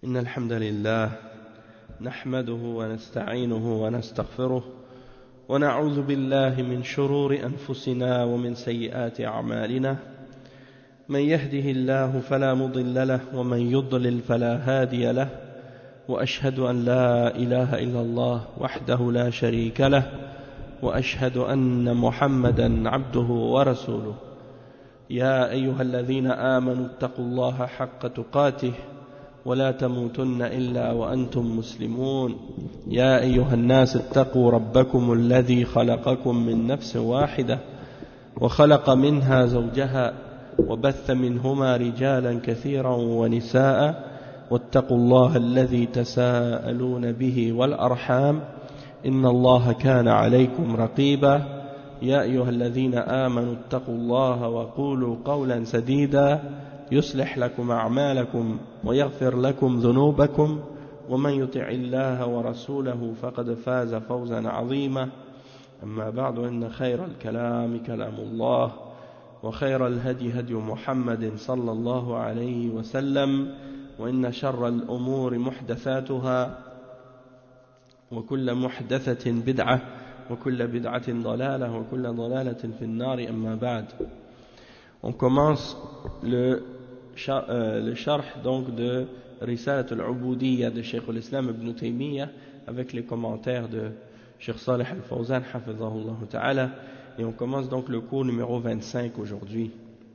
إن الحمد لله نحمده ونستعينه ونستغفره ونعوذ بالله من شرور أنفسنا ومن سيئات أعمالنا من يهده الله فلا مضل له ومن يضلل فلا هادي له وأشهد أن لا إله إلا الله وحده لا شريك له وأشهد أن محمدا عبده ورسوله يا أيها الذين آمنوا اتقوا الله حق تقاته ولا تموتن إلا وأنتم مسلمون يا أيها الناس اتقوا ربكم الذي خلقكم من نفس واحدة وخلق منها زوجها وبث منهما رجالا كثيرا ونساء واتقوا الله الذي تساءلون به والأرحام إن الله كان عليكم رقيبا يا أيها الذين آمنوا اتقوا الله وقولوا قولا سديدا يصلح لكم أعمالكم ويغفر لكم ذنوبكم ومن يطع الله ورسوله فقد فاز فوزا عظيما أما بعد إن خير الكلام كلام الله وخير الهدي هدي محمد صلى الله عليه وسلم وإن شر الأمور محدثاتها وكل محدثة بدعة وكل بدعة ضلالة وكل ضلالة في النار أما بعد. On commence le sharh donc de Risalat al-Ubudiyya de Cheikh al-Islam ibn Taymiyyah avec les commentaires de Cheikh Salih al-Fawzan hafizahullah ta'ala, et on commence donc le cours numéro 25 aujourd'hui.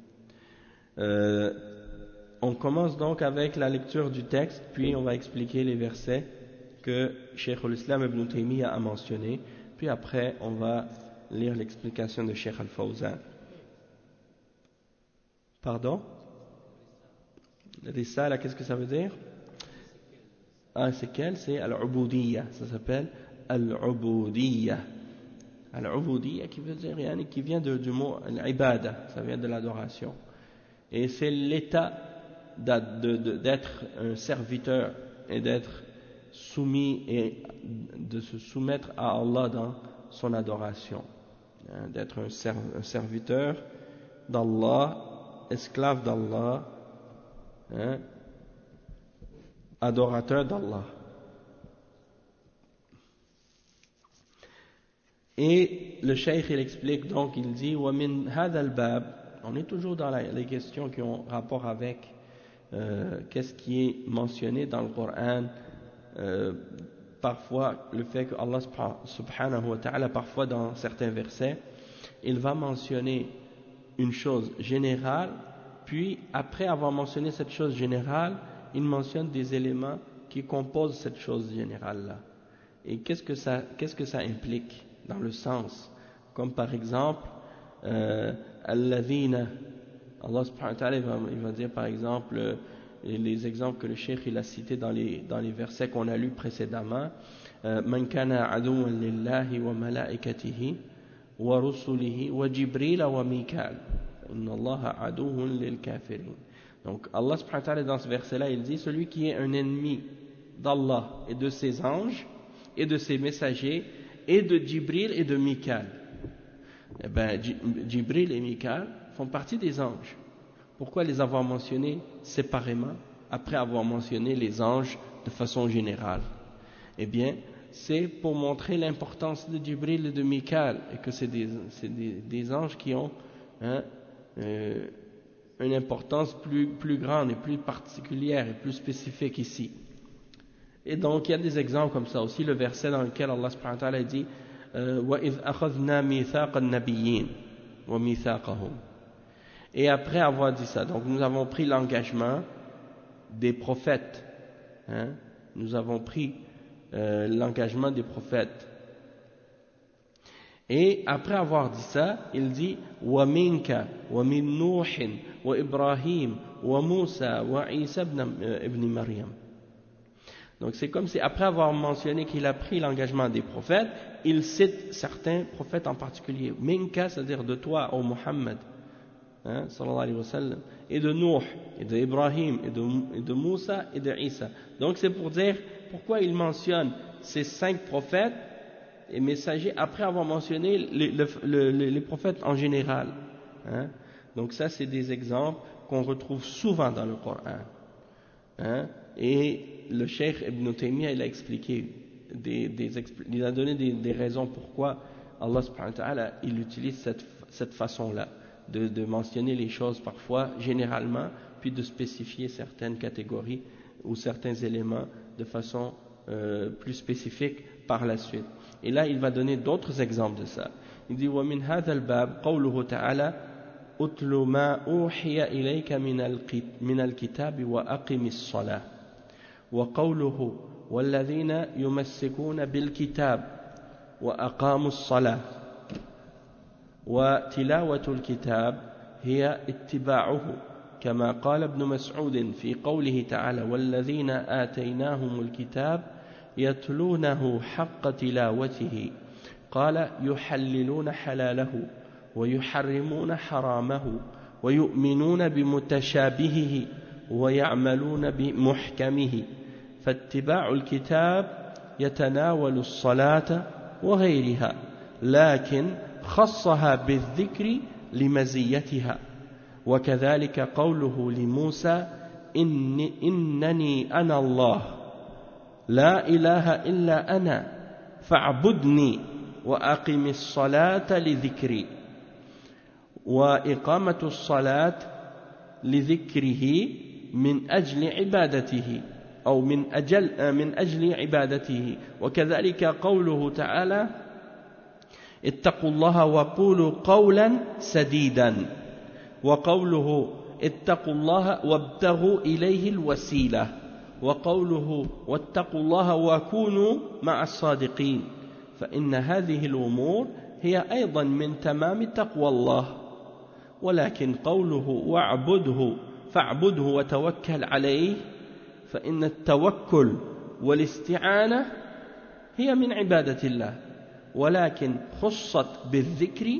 On commence donc avec la lecture du texte, puis on va expliquer les versets que Cheikh al-Islam ibn Taymiyyah a mentionnés, puis après on va lire l'explication de Cheikh al-Fawzan. Pardon? Risala, qu'est-ce que ça veut dire? Ah, c'est quel? C'est Al-Ubudiyya. Ça s'appelle Al-Ubudiyya. Al-Ubudiyya qui veut dire, qui vient du mot Al-Ibada, ça vient de l'adoration. Et c'est l'état d'être un serviteur et d'être soumis et de se soumettre à Allah dans son adoration. D'être un serviteur d'Allah, esclave d'Allah, adorateur d'Allah. Et le cheikh il explique donc, il dit وَمِنْ هَذَا الْبَابِ, on est toujours dans les questions qui ont rapport avec qu'est-ce qui est mentionné dans le Coran, parfois le fait que Allah subhanahu wa ta'ala, parfois dans certains versets il va mentionner une chose générale, puis après avoir mentionné cette chose générale, il mentionne des éléments qui composent cette chose générale-là. Et qu'est-ce que ça implique dans le sens? Comme par exemple, Alladhina, Allah subhanahu wa ta'ala il va dire par exemple, les exemples que le cheikh il a cités dans les versets qu'on a lus précédemment, Man kana aduwan lillahi wa malaikatihi wa rusulihi wa Jibril wa Mikal. Donc Allah subhanahu wa ta'ala dans ce verset là il dit celui qui est un ennemi d'Allah et de ses anges et de ses messagers et de Jibril et de Mikal. Eh bien Jibril et Mikal font partie des anges. Pourquoi les avoir mentionnés séparément après avoir mentionné les anges de façon générale? Eh bien c'est pour montrer l'importance de Jibril et de Mikal, et que c'est des anges qui ont une importance plus grande et plus particulière et plus spécifique ici. Et donc il y a des exemples comme ça aussi, le verset dans lequel Allah subhanahu wa ta'ala dit وَإِذْ أَخَذْنَا مِيثَاقَ النَّبِيِّينَ وَمِيثَاقَهُمْ. Et après avoir dit ça, donc nous avons pris l'engagement des prophètes, nous avons pris l'engagement des prophètes. Et après avoir dit ça, il dit وَمِنْكَ وَمِنْ نُوحٍ وَإِبْرَاهِيمَ وَمُوسَى وَعِيسَى ibn Maryam. Donc c'est comme si après avoir mentionné qu'il a pris l'engagement des prophètes, il cite certains prophètes en particulier. Minka, c'est-à-dire de toi, ô Muhammad, sallallahu alayhi wa sallam, et de Nuh, et de Ibrahim, et de Moussa, et de Isa. Donc c'est pour dire pourquoi il mentionne ces 5 prophètes et messagers après avoir mentionné les prophètes en général. Donc ça c'est des exemples qu'on retrouve souvent dans le Coran. Et le Cheikh Ibn Taymiyyah, il a expliqué, il a donné des raisons pourquoi Allah subhanahu wa ta'ala, il utilise cette façon-là, de mentionner les choses parfois généralement, puis de spécifier certaines catégories ou certains éléments de façon plus spécifique par la suite. Et là, il va donner d'autres exemples de ça. Il dit وَمِنْ هَذَا الْبَابِ قَوْلُهُ تَعَالَى أُتْلُ مَا أُوحِيَ إِلَيْكَ مِنَ الْكِتَابِ وَأَقِمِ الصَّلَاةَ وَقَوْلُهُ وَالَّذِينَ يُمَسِّكُونَ بِالْكِتَابِ وَأَقَامُوا الصَّلَاةَ وتلاوة الكتاب هي اتباعه كما قال ابن مسعود في قوله تعالى والذين آتيناهم الكتاب يتلونه حق تلاوته قال يحللون حلاله ويحرمون حرامه ويؤمنون بمتشابهه ويعملون بمحكمه فاتباع الكتاب يتناول الصلاة وغيرها لكن خصها بالذكر لمزيتها وكذلك قوله لموسى إنني أنا الله لا إله إلا أنا فاعبدني وأقم الصلاة لذكري وإقامة الصلاة لذكره من أجل عبادته أو من أجل عبادته وكذلك قوله تعالى اتقوا الله وقولوا قولا سديدا وقوله اتقوا الله وابتغوا إليه الوسيلة وقوله واتقوا الله وكونوا مع الصادقين فإن هذه الأمور هي أيضا من تمام تقوى الله ولكن قوله فاعبده وتوكل عليه فإن التوكل والاستعانة هي من عبادة الله ولكن خصت بالذكر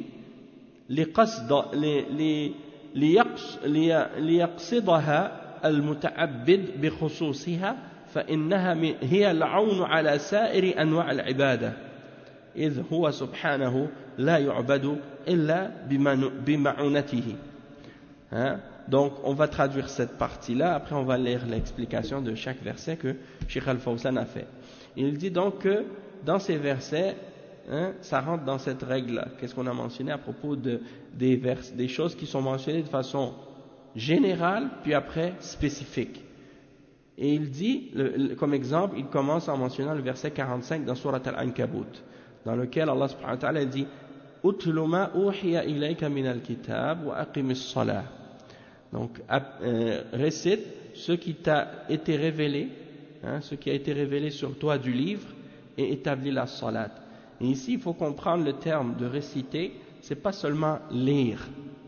ليقصدها المتعبد بخصوصها فإنها هي العون على سائر أنواع العبادة إذ هو سبحانه لا يعبد إلا بمعونته. Donc on va traduire cette partie-là, après on va lire l'explication de chaque verset que Cheikh Al-Fawzan a fait. Il dit donc que dans ces versets, ça rentre dans cette règle-là. Qu'est-ce qu'on a mentionné à propos des choses qui sont mentionnées de façon générale, puis après spécifique. Et il dit, comme exemple, il commence en mentionnant le verset 45 dans Surat Al-Ankabut, dans lequel Allah subhanahu wa ta'ala dit « Utlu ma uhiya ilayka min al-kitab wa aqimis salah » Donc, récite ce qui t'a été révélé, ce qui a été révélé sur toi du livre, et établis la salat. Et ici, il faut comprendre le terme de réciter, c'est pas seulement lire,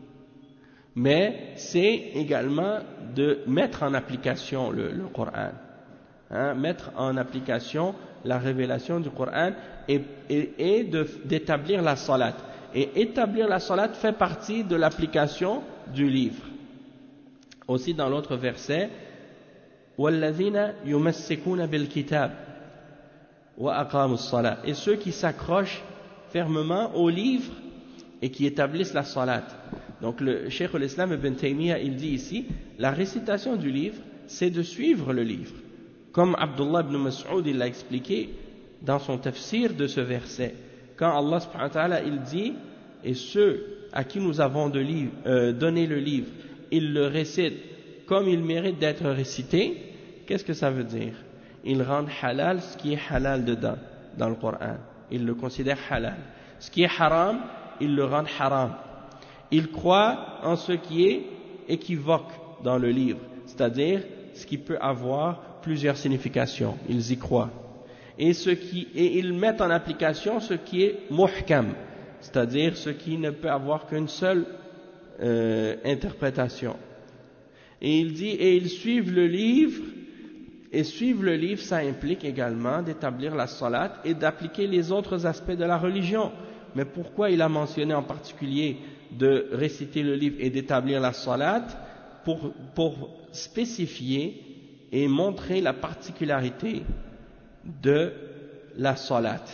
mais c'est également de mettre en application le Coran, mettre en application la révélation du Coran et d'établir la salat. Et établir la salat fait partie de l'application du livre. Aussi dans l'autre verset, وَالَّذِينَ يُمَسِّكُونَ بِالْكِتَابِ وَأَقَامُوا الصَّلَاةَ et ceux qui s'accrochent fermement au livre et qui établissent la salat. Donc le Cheikh al-Islam Ibn Taymiyyah, il dit ici, la récitation du livre, c'est de suivre le livre. Comme Abdullah ibn Mas'ud, il l'a expliqué dans son tafsir de ce verset. Quand Allah subhanahu wa ta'ala, il dit, et ceux à qui nous avons donné le livre, ils le récitent comme il mérite d'être récité, qu'est-ce que ça veut dire? Ils rendent halal ce qui est halal dedans, dans le Coran. Ils le considèrent halal. Ce qui est haram, ils le rendent haram. Ils croient en ce qui est équivoque dans le livre, c'est-à-dire ce qui peut avoir plusieurs significations. Ils y croient. Et ils mettent en application ce qui est muhkam, c'est-à-dire ce qui ne peut avoir qu'une seule interprétation. Et il dit, et ils suivent le livre, et suivre le livre, ça implique également d'établir la salat et d'appliquer les autres aspects de la religion. Mais pourquoi il a mentionné en particulier de réciter le livre et d'établir la salat? Pour spécifier et montrer la particularité de la salat.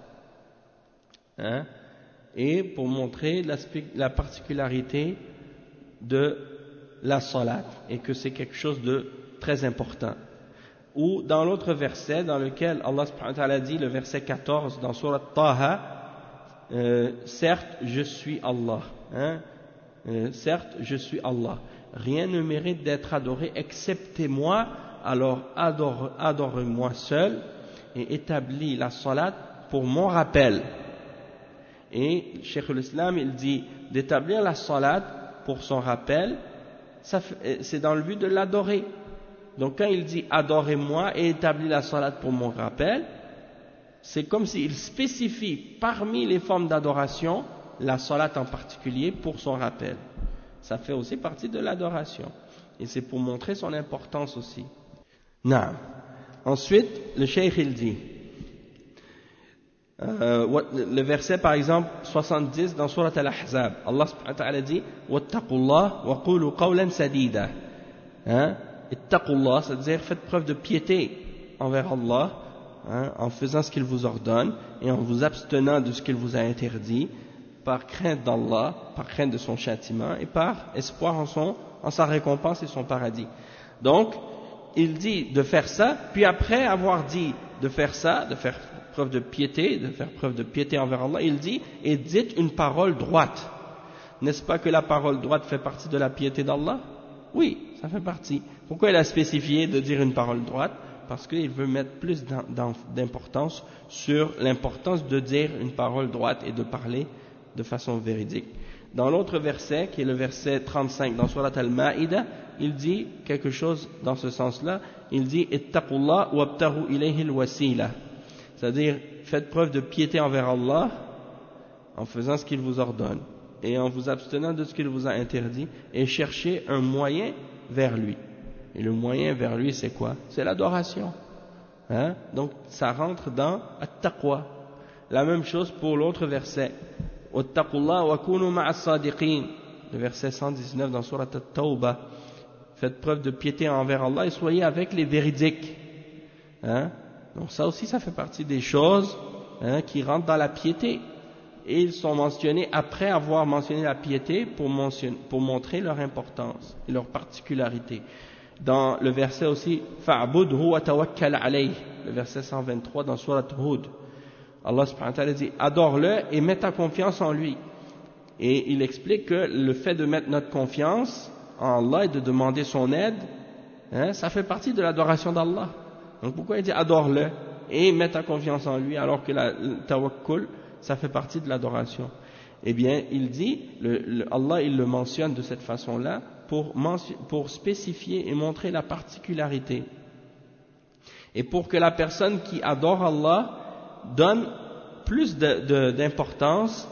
Et pour montrer la particularité de la salat, et que c'est quelque chose de très important. Ou dans l'autre verset dans lequel Allah subhanahu wa ta'ala dit, le verset 14 dans Surat Taha, certes je suis Allah, hein, certes je suis Allah, rien ne mérite d'être adoré excepté moi, alors adore-moi seul et établis la salat pour mon rappel. Et Cheikh l'Islam il dit d'établir la salat pour son rappel, c'est dans le but de l'adorer. Donc quand il dit adorez-moi et établis la salat pour mon rappel, c'est comme s'il spécifie parmi les formes d'adoration la salat en particulier pour son rappel. Ça fait aussi partie de l'adoration et c'est pour montrer son importance aussi. Naam. Ensuite le cheikh il dit le verset par exemple 70 dans Surat Al-Ahzab, Allah subhanahu wa ta'ala dit wattaqullah wa qulu qawlan sadida, hein, ittaqullah, c'est-à-dire faites preuve de piété envers Allah, hein, en faisant ce qu'il vous ordonne et en vous abstenant de ce qu'il vous a interdit, par crainte d'Allah, par crainte de son châtiment et par espoir en sa récompense et son paradis. Donc il dit de faire ça, puis après avoir dit de faire ça, de faire preuve de piété envers Allah, il dit et dites une parole droite. N'est-ce pas que la parole droite fait partie de la piété d'Allah? Oui, ça fait partie. Pourquoi il a spécifié de dire une parole droite? Parce qu'il veut mettre plus d'importance sur l'importance de dire une parole droite et de parler de façon véridique. Dans l'autre verset, qui est le verset 35 dans Surat Al-Ma'idah, il dit quelque chose dans ce sens-là. Il dit ittaqullah wabtaghu ilayhi al-wasila. C'est-à-dire, faites preuve de piété envers Allah en faisant ce qu'il vous ordonne et en vous abstenant de ce qu'il vous a interdit et cherchez un moyen vers lui. Et le moyen vers lui, c'est quoi? C'est l'adoration. Hein? Donc, ça rentre dans at-taqwa. La même chose pour l'autre verset. Wattaqullah wa kunu ma'as sadiqin. Le verset 119 dans Surat At-Tawbah. Faites preuve de piété envers Allah et soyez avec les véridiques. Hein? Donc ça aussi, ça fait partie des choses, hein, qui rentrent dans la piété. Et ils sont mentionnés après avoir mentionné la piété pour montrer leur importance et leur particularité. Dans le verset aussi, fa'budhu wa tawakkal alayh, le verset 123 dans Surat Hud. Allah subhanahu wa ta'ala dit, adore-le et mets ta confiance en lui. Et il explique que le fait de mettre notre confiance en Allah et de demander son aide, hein, ça fait partie de l'adoration d'Allah. Donc pourquoi il dit adore-le et mets ta confiance en lui alors que le tawakkul, ça fait partie de l'adoration? Eh bien, il dit, Allah il le mentionne de cette façon-là pour spécifier et montrer la particularité. Et pour que la personne qui adore Allah donne plus d'importance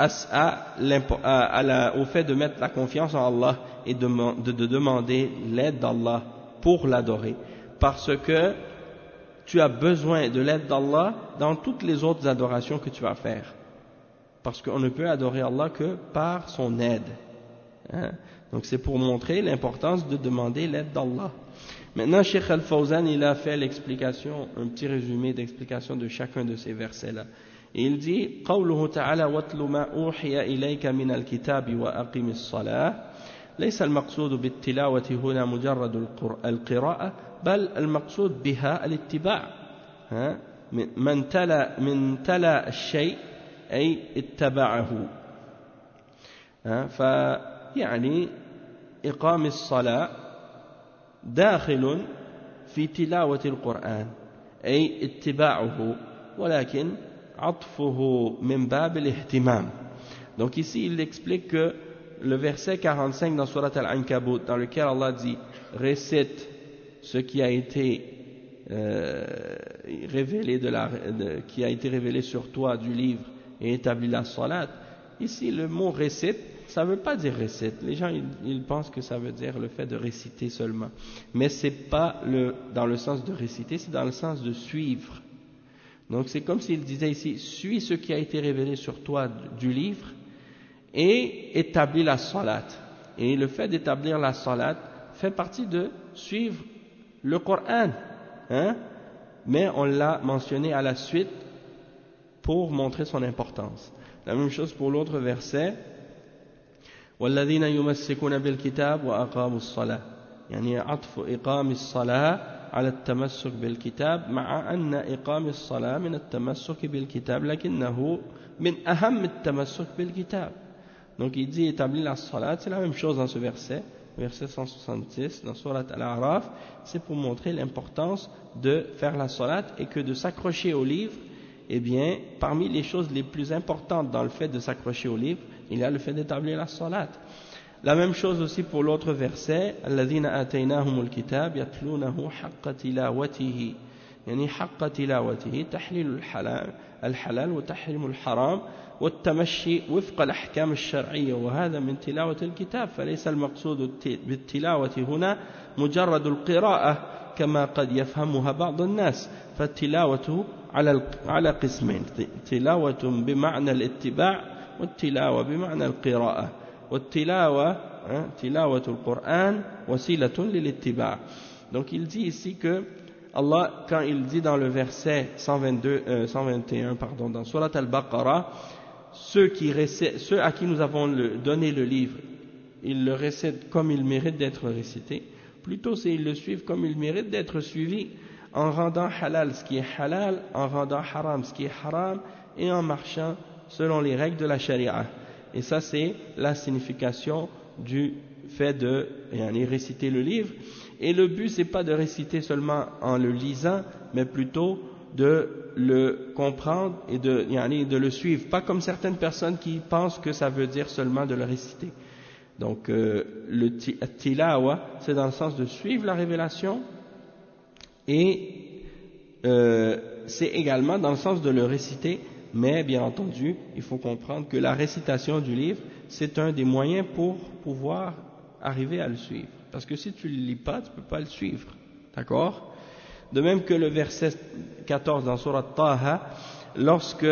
au fait de mettre la confiance en Allah et de demander l'aide d'Allah pour l'adorer. Parce que tu as besoin de l'aide d'Allah dans toutes les autres adorations que tu vas faire. Parce qu'on ne peut adorer Allah que par son aide. Hein? Donc c'est pour montrer l'importance de demander l'aide d'Allah. Maintenant, Cheikh Al-Fawzan, il a fait l'explication, un petit résumé d'explication de chacun de ces versets-là. Et il dit, قوله تعالى واتل ما أوحي إليك من الكتاب وأقم الصلاة ليس المقصود بالتلاوة هنا مجرد القراءة بل المقصود بها الاتباع. من تلا الشيء أي اتبعه. فيعني إقام الصلاة داخل في تلاوة القرآن أي اتباعه ولكن عطفه من باب الاهتمام. Donc ici il explique que le verset 45 dans Surat Al-Ankabut dans lequel Allah dit récite ce qui a été révélé qui a été révélé sur toi du livre et établit la salat. Ici le mot récite, ça ne veut pas dire récite. Les gens ils pensent que ça veut dire le fait de réciter seulement, mais c'est pas dans le sens de réciter, c'est dans le sens de suivre. Donc c'est comme s'il disait ici, suis ce qui a été révélé sur toi du livre et établis la salat. Et le fait d'établir la salat fait partie de suivre le Coran, hein? Mais on l'a mentionné à la suite pour montrer son importance. La même chose pour l'autre verset, وَالَّذِينَ يُمَسِّكُونَ بِالْكِتَابِ وَأَقَامُوا الصَّلَاةِ يعني عطف إقام الصلاة على التمسك بالكتاب مع أن إقام الصلاة من التمسك بالكتاب لكنه من أهم التمسك بالكتاب. Donc il dit établir la salat, c'est la même chose dans ce verset, verset 166 dans Surat Al-A'raf, c'est pour montrer l'importance de faire la salat et que de s'accrocher au livre, eh bien parmi les choses les plus importantes dans le fait de s'accrocher au livre, il y a le fait d'établir la salat. La même chose aussi pour l'autre verset, الذين آتيناهم الكتاب يتلونه حق تلاوته, يعني حق تلاوته تحليل الحلال وتحريم الحرام والتمشي وفق الأحكام الشرعية, وهذا من تلاوة الكتاب, فليس المقصود بالتلاوة هنا مجرد القراءة كما قد يفهمها بعض الناس, فالتلاوة على قسمين, تلاوة بمعنى الاتباع والتلاوة بمعنى القراءة, والتلاوة تلاوة القرآن وسيلة للاتباع. Donc il dit ici que Allah, quand il dit dans le verset 121 dans Surat Al-Baqarah, ceux à qui nous avons donné le livre, ils le récitent comme il mérite d'être récité, plutôt c'est ils le suivent comme il mérite d'être suivi, en rendant halal ce qui est halal, en rendant haram ce qui est haram, et en marchant selon les règles de la charia. Et ça c'est la signification du fait de réciter le livre. Et le but c'est pas de réciter seulement en le lisant, mais plutôt de le comprendre et de le suivre, pas comme certaines personnes qui pensent que ça veut dire seulement de le réciter. Donc le tilawa c'est dans le sens de suivre la révélation, et c'est également dans le sens de le réciter, mais bien entendu il faut comprendre que la récitation du livre c'est un des moyens pour pouvoir arriver à le suivre, parce que si tu ne le lis pas tu ne peux pas le suivre, d'accord? De même que le verset 14 dans Surat Taha, lorsque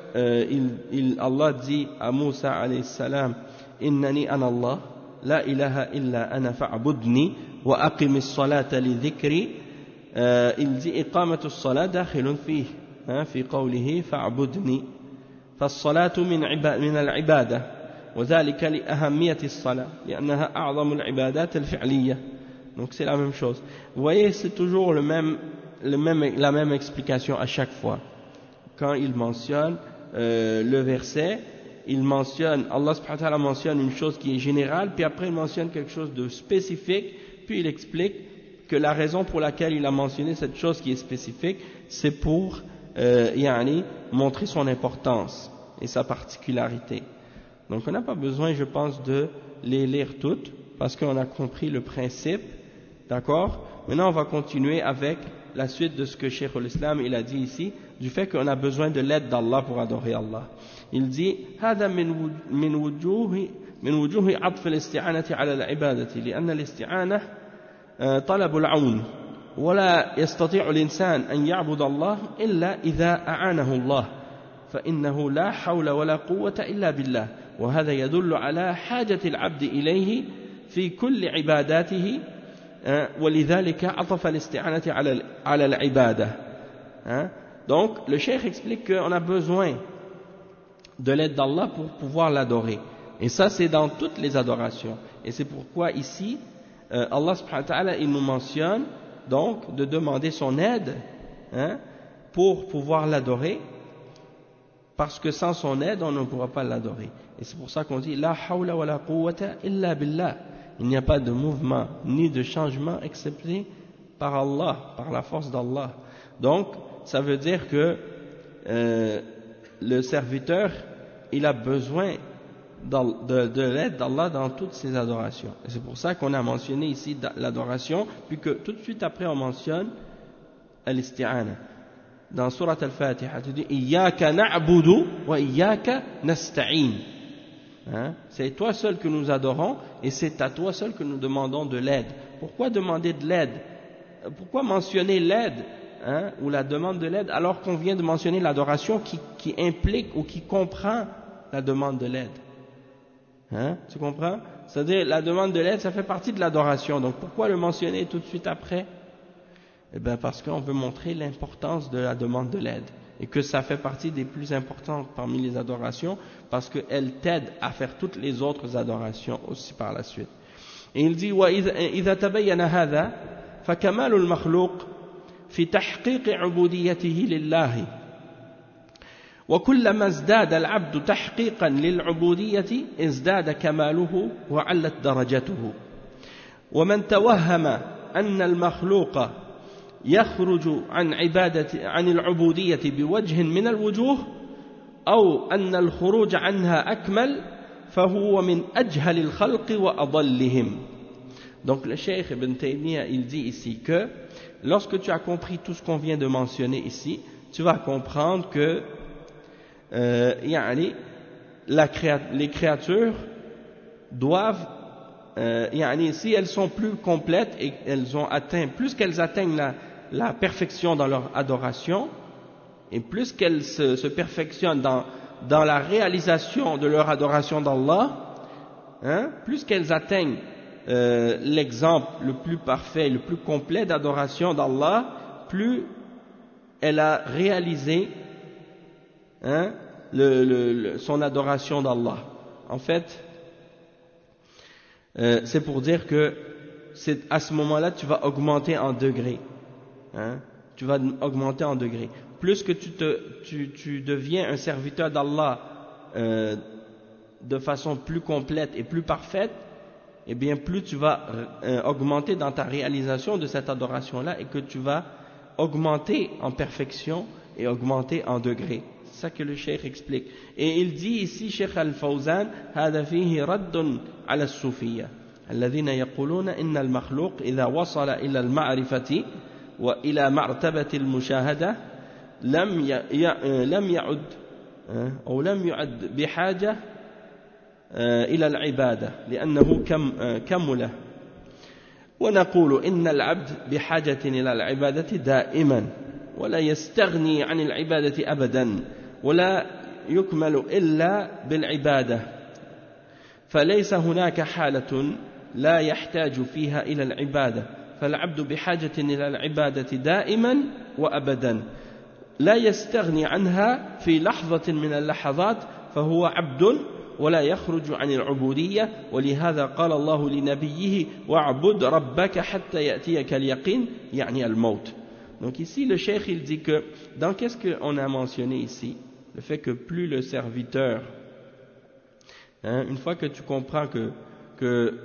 Allah dit à Moussa alayhi salam, innani ana Allah la ilaha illa ana fa'budni wa aqimis salata li dhikri, il dit iqamatu as-salat dakhilun fihi fi qawlihi fa'budni, فالصلاة من العبادة وذلك لأهمية الصلاة لأنها أعظم العبادات الفعلية. Donc c'est la même chose. Vous voyez, c'est toujours la même explication à chaque fois. Quand il mentionne le verset, Allah subhanahu wa ta'ala mentionne une chose qui est générale, puis après il mentionne quelque chose de spécifique, puis il explique que la raison pour laquelle il a mentionné cette chose qui est spécifique, c'est pour montrer son importance et sa particularité. Donc on n'a pas besoin, je pense, de les lire toutes, parce qu'on a compris le principe. D'accord? Maintenant on va continuer avec la suite de ce que Cheikh al-Islam il a dit ici, du fait qu'on a besoin de l'aide d'Allah pour adorer Allah. Il dit هذا من وجوه عطف الاستعانة على العبادة لأن الاستعانة طلب العون ولا يستطيع الإنسان أن يعبد الله إلا إذا أعانه الله فإنه لا حول ولا قوة إلا بالله وهذا يدل على حاجة العبد إليه في كل عباداته ولذلك عطف الاستعانة على العبادة. Donc le cheikh explique qu'on a besoin de l'aide d'Allah pour pouvoir l'adorer, et ça c'est dans toutes les adorations, et c'est pourquoi ici Allah subhanahu wa ta'ala il nous mentionne donc de demander son aide pour pouvoir l'adorer, parce que sans son aide on ne pourra pas l'adorer. Et c'est pour ça qu'on dit la hawla wa la quwwata illa billah, il n'y a pas de mouvement ni de changement excepté par Allah, par la force d'Allah. Donc ça veut dire que le serviteur il a besoin de l'aide d'Allah dans toutes ses adorations, et c'est pour ça qu'on a mentionné ici l'adoration, puis que tout de suite après on mentionne al-isti'ana. Dans Surat Al-Fatiha tu dis iyyaka na'budu wa iyyaka nasta'in, c'est toi seul que nous adorons et c'est à toi seul que nous demandons de l'aide. Pourquoi demander de l'aide? Pourquoi mentionner l'aide ou la demande de l'aide alors qu'on vient de mentionner l'adoration qui implique ou qui comprend la demande de l'aide? Tu comprends? C'est-à-dire la demande de l'aide ça fait partie de l'adoration, donc pourquoi le mentionner tout de suite après? Eh bien parce qu'on veut montrer l'importance de la demande de l'aide, et que ça fait partie des plus importantes parmi les adorations, parce qu'elle t'aide à faire toutes les autres adorations aussi par la suite. Et il dit وَإِذَا تَبَيَّنَ هَذَا فَكَمَالُ الْمَخْلُوقِ في تحقيق عبوديته لله وكلما ازداد العبد تحقيقا للعبودية ازداد كماله وعلت درجته ومن توهم أن المخلوق يخرج عن العبودية بوجه من الوجوه أو أن الخروج عنها أكمل فهو من أجهل الخلق وأضلهم. Donc le Cheikh Ibn Taymiyyah il dit ici que lorsque tu as compris tout ce qu'on vient de mentionner ici, tu vas comprendre que les créatures doivent si elles sont plus complètes et plus qu'elles atteignent la perfection dans leur adoration et plus qu'elles se perfectionnent dans la réalisation de leur adoration d'Allah, plus qu'elles atteignent l'exemple le plus parfait, le plus complet d'adoration d'Allah, plus elle a réalisé son adoration d'Allah. En fait, c'est pour dire que à ce moment-là, tu vas augmenter en degrés. Tu vas augmenter en degrés. Plus que tu deviens un serviteur d'Allah de façon plus complète et plus parfaite, eh bien plus tu vas augmenter dans ta réalisation de cette adoration-là et que tu vas augmenter en perfection et augmenter en degrés. C'est ça que le Cheikh explique. Et il dit ici, Cheikh Al-Fawzan, هذا فيه رد على الصوفية الذين يقولون إن المخلوق إذا وصل إلى المعرفة وإلى مرتبة المشاهدة لم يعد بحاجة إلى العبادة لأنه كمله ونقول إن العبد بحاجة إلى العبادة دائما ولا يستغني عن العبادة أبدا ولا يكمل إلا بالعبادة فليس هناك حالة لا يحتاج فيها إلى العبادة فالعبد بحاجة إلى العبادة دائما وأبدا لا يستغني عنها في لحظة من اللحظات فهو عبد ولا يخرج عن العبودية ولهذا قال الله لنبيه واعبد ربك حتى يأتيك اليقين يعني الموت. Donc ici le cheikh il dit que dans qu'est-ce qu'on a mentionné ici, le fait que plus le serviteur, une fois que tu comprends que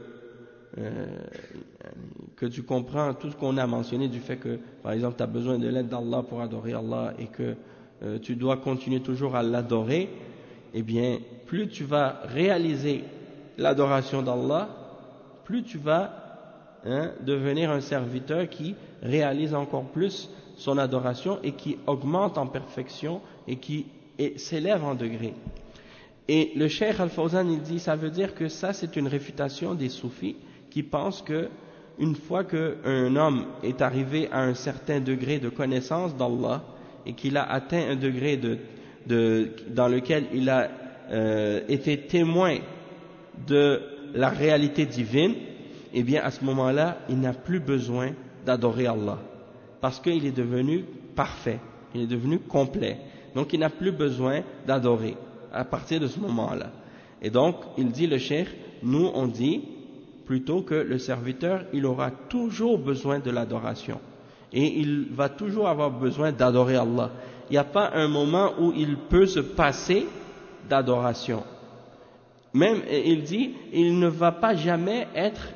tu comprends tout ce qu'on a mentionné du fait que par exemple tu as besoin de l'aide d'Allah pour adorer Allah et que tu dois continuer toujours à l'adorer, eh bien plus tu vas réaliser l'adoration d'Allah, plus tu vas devenir un serviteur qui réalise encore plus son adoration et qui augmente en perfection et qui s'élève en degrés. Et le Cheikh Al-Fawzan il dit, ça veut dire que ça c'est une réfutation des soufis qui pensent que une fois qu'un homme est arrivé à un certain degré de connaissance d'Allah et qu'il a atteint un degré dans lequel il a été témoin de la réalité divine, eh bien à ce moment-là, il n'a plus besoin d'adorer Allah parce qu'il est devenu parfait, il est devenu complet. Donc il n'a plus besoin d'adorer à partir de ce moment-là. Et donc, il dit le cheikh, nous on dit plutôt que le serviteur, il aura toujours besoin de l'adoration et il va toujours avoir besoin d'adorer Allah. Il n'y a pas un moment où il peut se passer d'adoration. Même, il dit, il ne va pas jamais être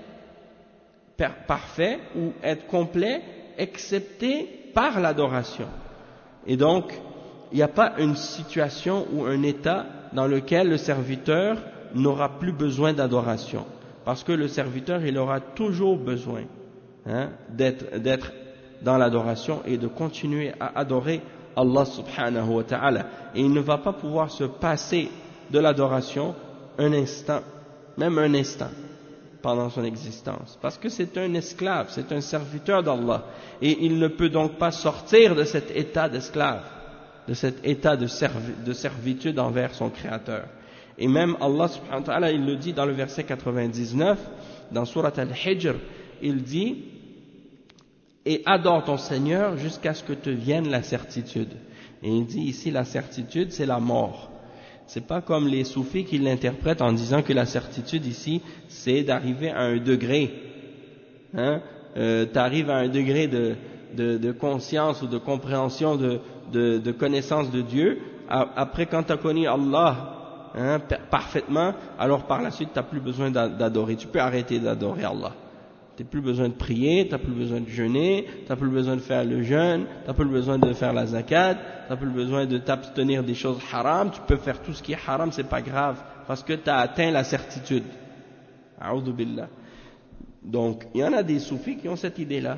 parfait ou être complet excepté par l'adoration. Et donc, il n'y a pas une situation ou un état dans lequel le serviteur n'aura plus besoin d'adoration. Parce que le serviteur, il aura toujours besoin d'être dans l'adoration et de continuer à adorer Allah subhanahu wa ta'ala. Et il ne va pas pouvoir se passer de l'adoration un instant, même un instant, pendant son existence. Parce que c'est un esclave, c'est un serviteur d'Allah. Et il ne peut donc pas sortir de cet état d'esclave, de cet état de servitude envers son Créateur. Et même Allah subhanahu wa ta'ala, il le dit dans le verset 99, dans Surat Al-Hijr, il dit « Et adore ton Seigneur jusqu'à ce que te vienne la certitude. » Et il dit ici la certitude, c'est la mort. C'est pas comme les soufis qui l'interprètent en disant que la certitude ici, c'est d'arriver à un degré. Tu arrives à un degré de conscience ou de compréhension de connaissance de Dieu, après quand tu as connu Allah parfaitement, alors par la suite tu n'as plus besoin d'adorer, tu peux arrêter d'adorer Allah. Tu n'as plus besoin de prier, tu n'as plus besoin de jeûner, tu n'as plus besoin de faire le jeûne, tu n'as plus besoin de faire la zakat, tu n'as plus besoin de t'abstenir des choses haram, tu peux faire tout ce qui est haram, c'est pas grave, parce que tu as atteint la certitude. A'udhu billah. Donc, il y en a des soufis qui ont cette idée-là.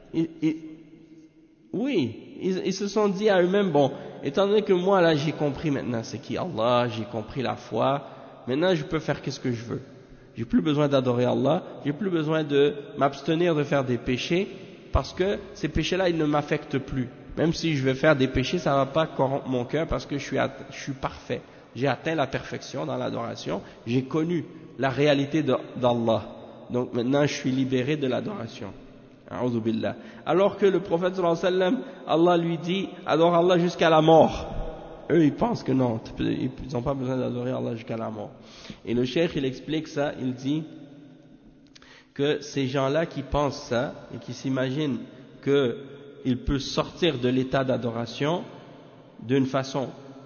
Ils se sont dit à eux-mêmes, bon, étant donné que moi là j'ai compris maintenant c'est qui Allah, j'ai compris la foi, maintenant je peux faire qu'est-ce que je veux. J'ai plus besoin d'adorer Allah, j'ai plus besoin de m'abstenir de faire des péchés, parce que ces péchés-là, ils ne m'affectent plus. Même si je vais faire des péchés, ça ne va pas corrompre mon cœur, parce que je suis parfait. J'ai atteint la perfection dans l'adoration, j'ai connu la réalité d'Allah. Donc maintenant, je suis libéré de l'adoration. A'udhu billah. Alors que le prophète sallallahu alayhi wa sallam, Allah lui dit, adore Allah jusqu'à la mort. Eux, ils pensent que non, ils n'ont pas besoin d'adorer Allah jusqu'à la mort. Et le cheikh, il explique ça, il dit que ces gens-là qui pensent ça et qui s'imaginent qu'ils peuvent sortir de l'état d'adoration d'une façon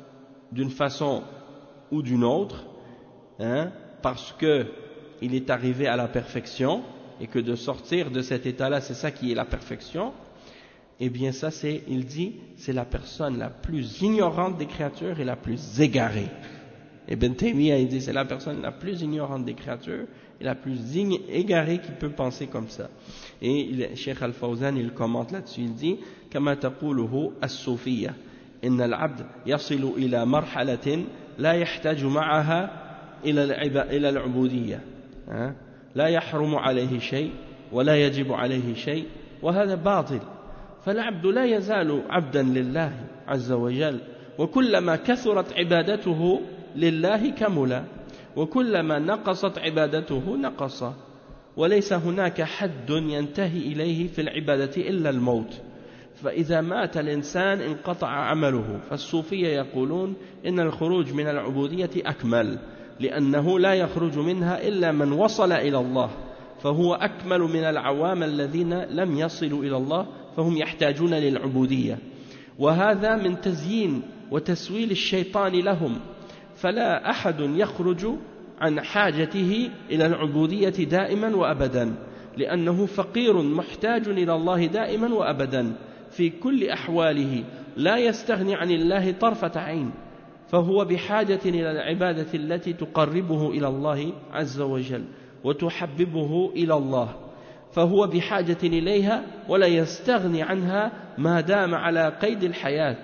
ou d'une autre, parce qu'il est arrivé à la perfection et que de sortir de cet état-là, c'est ça qui est la perfection. Eh bien ça il dit, c'est la personne la plus ignorante des créatures et la plus égarée. Ibn Taymiyyah il dit, c'est la personne la plus ignorante des créatures et la plus égarée qui peut penser comme ça. Et Cheikh Al-Fawzan il commente là-dessus, il dit, كما تقوله الصوفية إن العبد يصل إلى مرحلة لا يحتاج معها إلى العبودية لا يحرم عليه شيء ولا يجب عليه شيء وهذا باطل. فالعبد لا يزال عبدا لله عز وجل وكلما كثرت عبادته لله كمل وكلما نقصت عبادته نقص وليس هناك حد ينتهي إليه في العبادة إلا الموت فإذا مات الإنسان انقطع عمله. فالصوفية يقولون إن الخروج من العبودية أكمل لأنه لا يخرج منها إلا من وصل إلى الله فهو أكمل من العوام الذين لم يصلوا إلى الله فهم يحتاجون للعبودية وهذا من تزيين وتسويل الشيطان لهم فلا أحد يخرج عن حاجته إلى العبودية دائما وأبدا لأنه فقير محتاج إلى الله دائما وأبدا في كل أحواله لا يستغني عن الله طرفة عين فهو بحاجة إلى العبادة التي تقربه إلى الله عز وجل وتحببه إلى الله فهو بحاجة إليها ولا يستغني عنها ما دام على قيد الحياة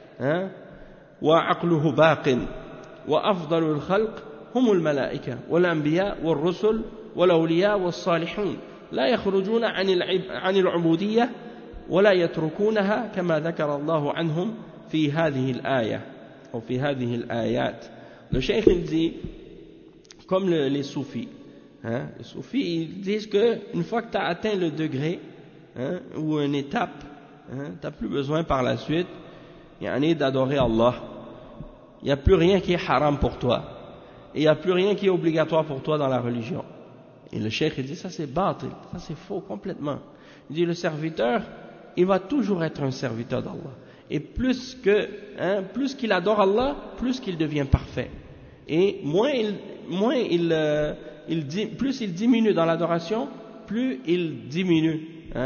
وعقله باق وأفضل الخلق هم الملائكة والأنبياء والرسل والأولياء والصالحون لا يخرجون عن العبودية ولا يتركونها كما ذكر الله عنهم في هذه الآية أو في هذه الآيات. Le cheikh il dit comme les soufis. Les soufis ils disent qu'une fois que tu as atteint le degré ou une étape, tu n'as plus besoin par la suite d'adorer Allah. Il n'y a plus rien qui est haram pour toi. Et il n'y a plus rien qui est obligatoire pour toi dans la religion. Et le cheikh il dit ça c'est batil, ça c'est faux complètement. Il dit le serviteur, il va toujours être un serviteur d'Allah. Et plus qu'il adore Allah, plus qu'il devient parfait. Et plus il diminue dans l'adoration, plus il diminue.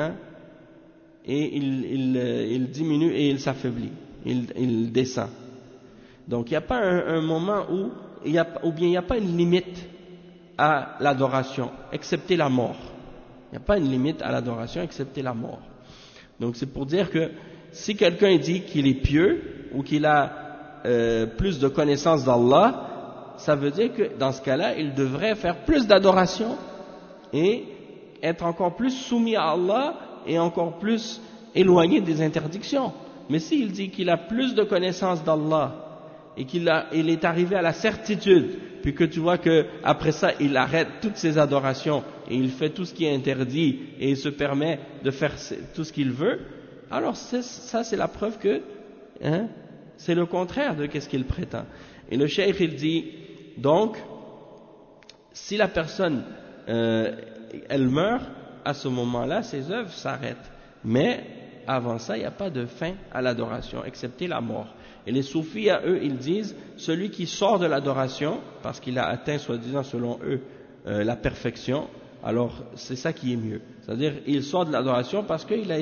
Et il diminue et il s'affaiblit. Il descend. Donc il n'y a pas un moment où il n'y a pas une limite à l'adoration, excepté la mort. Il n'y a pas une limite à l'adoration, excepté la mort. Donc c'est pour dire que si quelqu'un dit qu'il est pieux ou qu'il a plus de connaissances d'Allah, ça veut dire que dans ce cas-là, il devrait faire plus d'adoration et être encore plus soumis à Allah et encore plus éloigné des interdictions. Mais s'il dit qu'il a plus de connaissances d'Allah et qu'il est arrivé à la certitude, puis que tu vois que après ça il arrête toutes ses adorations et il fait tout ce qui est interdit et il se permet de faire tout ce qu'il veut, alors ça c'est la preuve que c'est le contraire de ce qu'il prétend. Et le cheikh il dit donc si la personne elle meurt, à ce moment-là ses œuvres s'arrêtent, mais avant ça, il n'y a pas de fin à l'adoration, excepté la mort. Et les soufis, à eux, ils disent, celui qui sort de l'adoration, parce qu'il a atteint, soi-disant, selon eux, la perfection, alors c'est ça qui est mieux. C'est-à-dire, il sort de l'adoration parce qu'il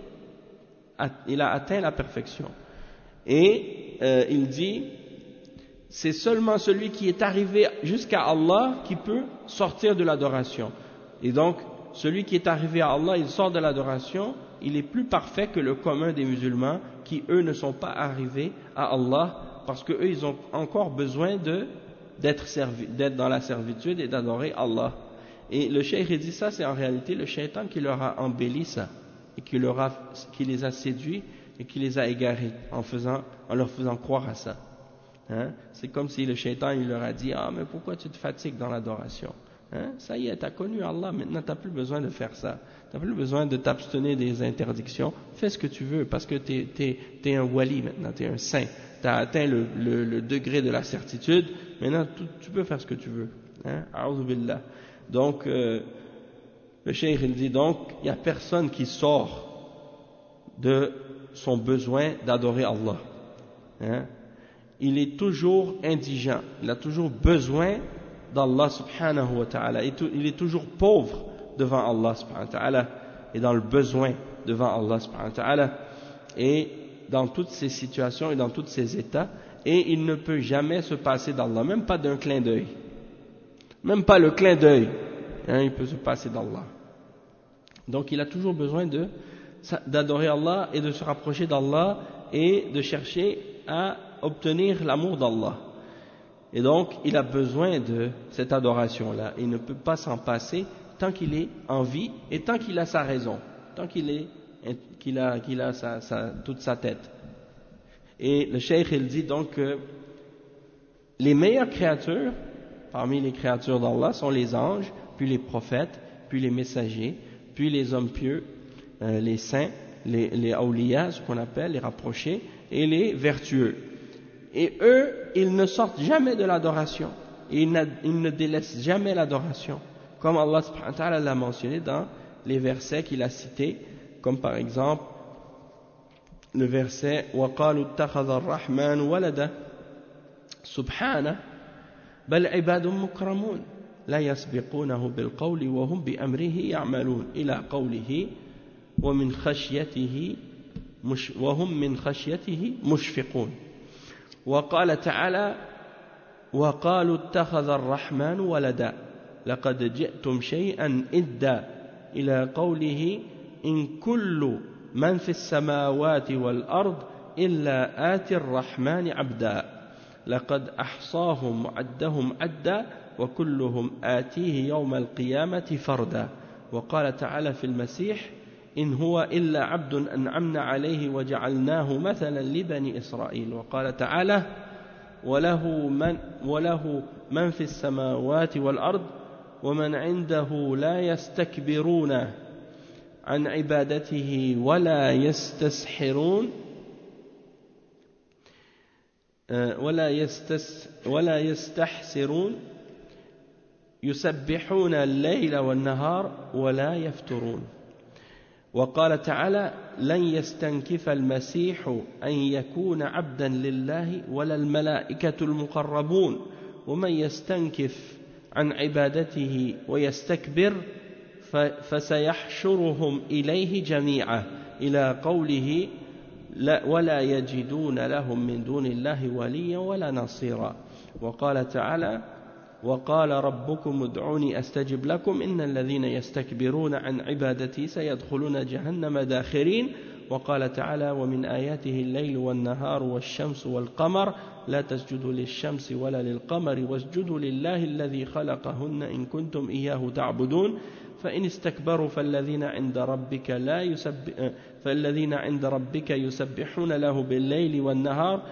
a atteint la perfection. Et il dit, c'est seulement celui qui est arrivé jusqu'à Allah qui peut sortir de l'adoration. Et donc, celui qui est arrivé à Allah, il sort de l'adoration, il est plus parfait que le commun des musulmans qui, eux, ne sont pas arrivés à Allah parce qu'eux, ils ont encore besoin d'être dans la servitude et d'adorer Allah. Et le cheikh il dit ça, c'est en réalité le shaitan qui leur a embelli ça et qui les a séduits et qui les a égarés en leur faisant croire à ça. Hein? C'est comme si le shaitan il leur a dit, ah mais pourquoi tu te fatigues dans l'adoration? Hein? Ça y est, tu as connu Allah, maintenant tu n'as plus besoin de faire ça. Tu n'as plus besoin de t'abstenir des interdictions. Fais ce que tu veux parce que tu es un wali maintenant, tu es un saint. Tu as atteint le degré de la certitude. Maintenant, tu peux faire ce que tu veux. Hein? A'udhu billah. Donc, le cheikh il dit donc, il n'y a personne qui sort de son besoin d'adorer Allah. Hein? Il est toujours indigent. Il a toujours besoin d'Allah subhanahu wa ta'ala. Il est toujours pauvre devant Allah subhanahu wa ta'ala et dans le besoin devant Allah subhanahu wa ta'ala et dans toutes ces situations et dans tous ces états, et il ne peut jamais se passer d'Allah, même pas d'un clin d'œil, même pas le clin d'œil, hein, il peut se passer d'Allah. Donc il a toujours besoin d'adorer Allah et de se rapprocher d'Allah et de chercher à obtenir l'amour d'Allah. Et donc il a besoin de cette adoration-là, il ne peut pas s'en passer tant qu'il est en vie et tant qu'il a sa raison, tant qu'il a toute sa tête. Et le cheikh il dit donc que les meilleures créatures parmi les créatures d'Allah sont les anges, puis les prophètes, puis les messagers, puis les hommes pieux, les saints, les awliya, ce qu'on appelle les rapprochés, et les vertueux. Et eux, ils ne sortent jamais de l'adoration, et ils ne délaissent jamais l'adoration, comme Allah subhanahu wa ta'ala l'a mentionné dans les versets qu'il a cités, comme par exemple le verset وَقَالُوا اتَّخَذَ الرَّحْمَنُ وَلَدًا سُبْحَانَهُ بَلْ عِبَادٌ مُكْرَمُونَ لَا يَسْبِقُونَهُ بِالْقَوْلِ وَهُمْ بِأَمْرِهِ يَعْمَلُونَ إلى قوله وهم من خشيته مشفقون. وقال تعالى وقالوا اتخذ الرحمن ولدا لقد جئتم شيئا إدا إلى قوله إن كل من في السماوات والأرض إلا آتي الرحمن عبدا لقد أحصاهم وعدهم عدا وكلهم آتيه يوم القيامة فردا. وقال تعالى في المسيح إن هو إلا عبد أنعمنا عليه وجعلناه مثلا لبني إسرائيل. وقال تعالى وله من في السماوات والأرض ومن عنده لا يستكبرون عن عبادته ولا يستحسرون يسبحون الليل والنهار ولا يفترون. وقال تعالى لن يستنكف المسيح أن يكون عبدا لله ولا الملائكة المقربون ومن يستنكف عن عبادته ويستكبر فسيحشرهم إليه جميعا إلى قوله ولا يجدون لهم من دون الله وليا ولا نصيرا. وقال تعالى وقال ربكم ادعوني أستجب لكم إن الذين يستكبرون عن عبادتي سيدخلون جهنم داخرين. وقال تعالى ومن آياته الليل والنهار والشمس والقمر لا تسجدوا للشمس ولا للقمر واسجدوا لله الذي خلقهن إن كنتم إياه تعبدون فإن استكبروا فالذين عند ربك يسبحون له بالليل والنهار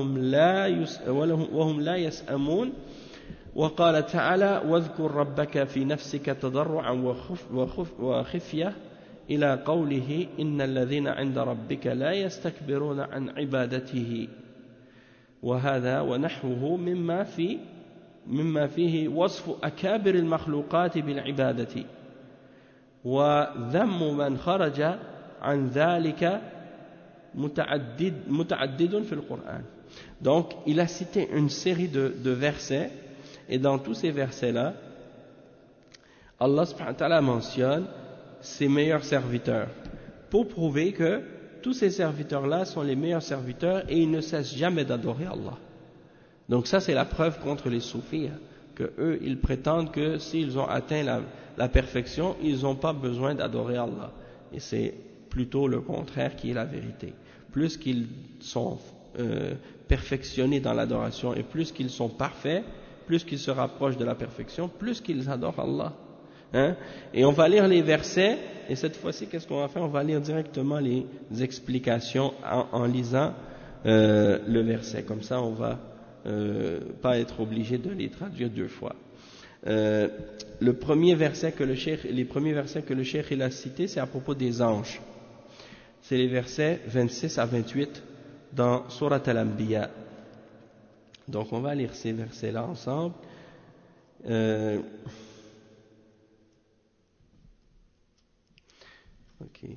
وهم لا يسأمون. وقال تعالى واذكر ربك في نفسك تضرعا وخفية إلى قوله إن الذين عند ربك لا يستكبرون عن عبادته. وهذا ونحوه مما فيه وصف أكابر المخلوقات بالعبادة وذم من خرج عن ذلك متعدد في القرآن. Donc il a cité une série de versets, et dans tous ces versets-là, Allah subhanahu wa ta'ala mentionne ses meilleurs serviteurs, pour prouver que tous ces serviteurs-là sont les meilleurs serviteurs et ils ne cessent jamais d'adorer Allah. Donc ça c'est la preuve contre les soufis, que eux ils prétendent que s'ils ont atteint la perfection, ils n'ont pas besoin d'adorer Allah. Et c'est plutôt le contraire qui est la vérité. Plus qu'ils sont perfectionnés dans l'adoration et plus qu'ils sont parfaits, plus qu'ils se rapprochent de la perfection, plus qu'ils adorent Allah. Hein? Et on va lire les versets, et cette fois-ci qu'est-ce qu'on va faire? On va lire directement les explications en lisant le verset. Comme ça on va pas être obligé de les traduire deux fois. Les premiers versets que le cheikh il a cités, c'est à propos des anges. C'est les versets 26 à 28 dans Surat Al-Anbiya. Donc on va lire ces versets-là ensemble. Ok.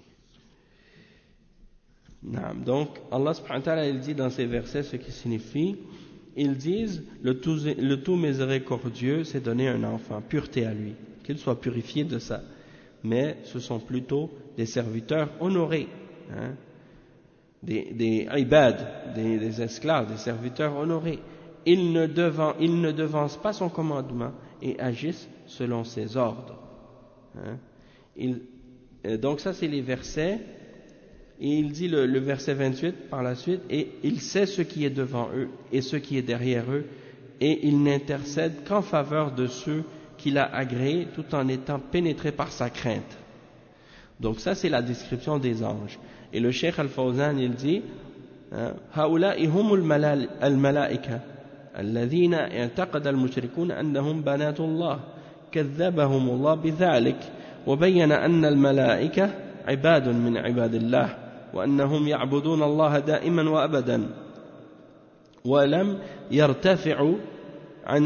Donc Allah subhanahu wa ta'ala il dit dans ces versets ce qui signifie, ils disent le tout miséricordieux s'est donné un enfant, pureté à lui, qu'il soit purifié de ça. Mais ce sont plutôt des serviteurs honorés, hein, des ibad, des esclaves, des serviteurs honorés. Ils ne devancent pas son commandement et agissent selon ses ordres. Hein. Donc ça c'est les versets. Et il dit le verset 28 par la suite, et il sait ce qui est devant eux et ce qui est derrière eux, et il n'intercède qu'en faveur de ceux qu'il a agréés tout en étant pénétré par sa crainte. Donc ça c'est la description des anges. Et le Cheikh Al-Fawzan il dit هؤلاء هم الملائكة الذين اعتقد المشركون أنهم بنات الله كذبهم الله بذلك وبين أن الملائكة عباد من عباد الله وأنهم يعبدون الله دائما وأبدا ولم يرتفعوا عن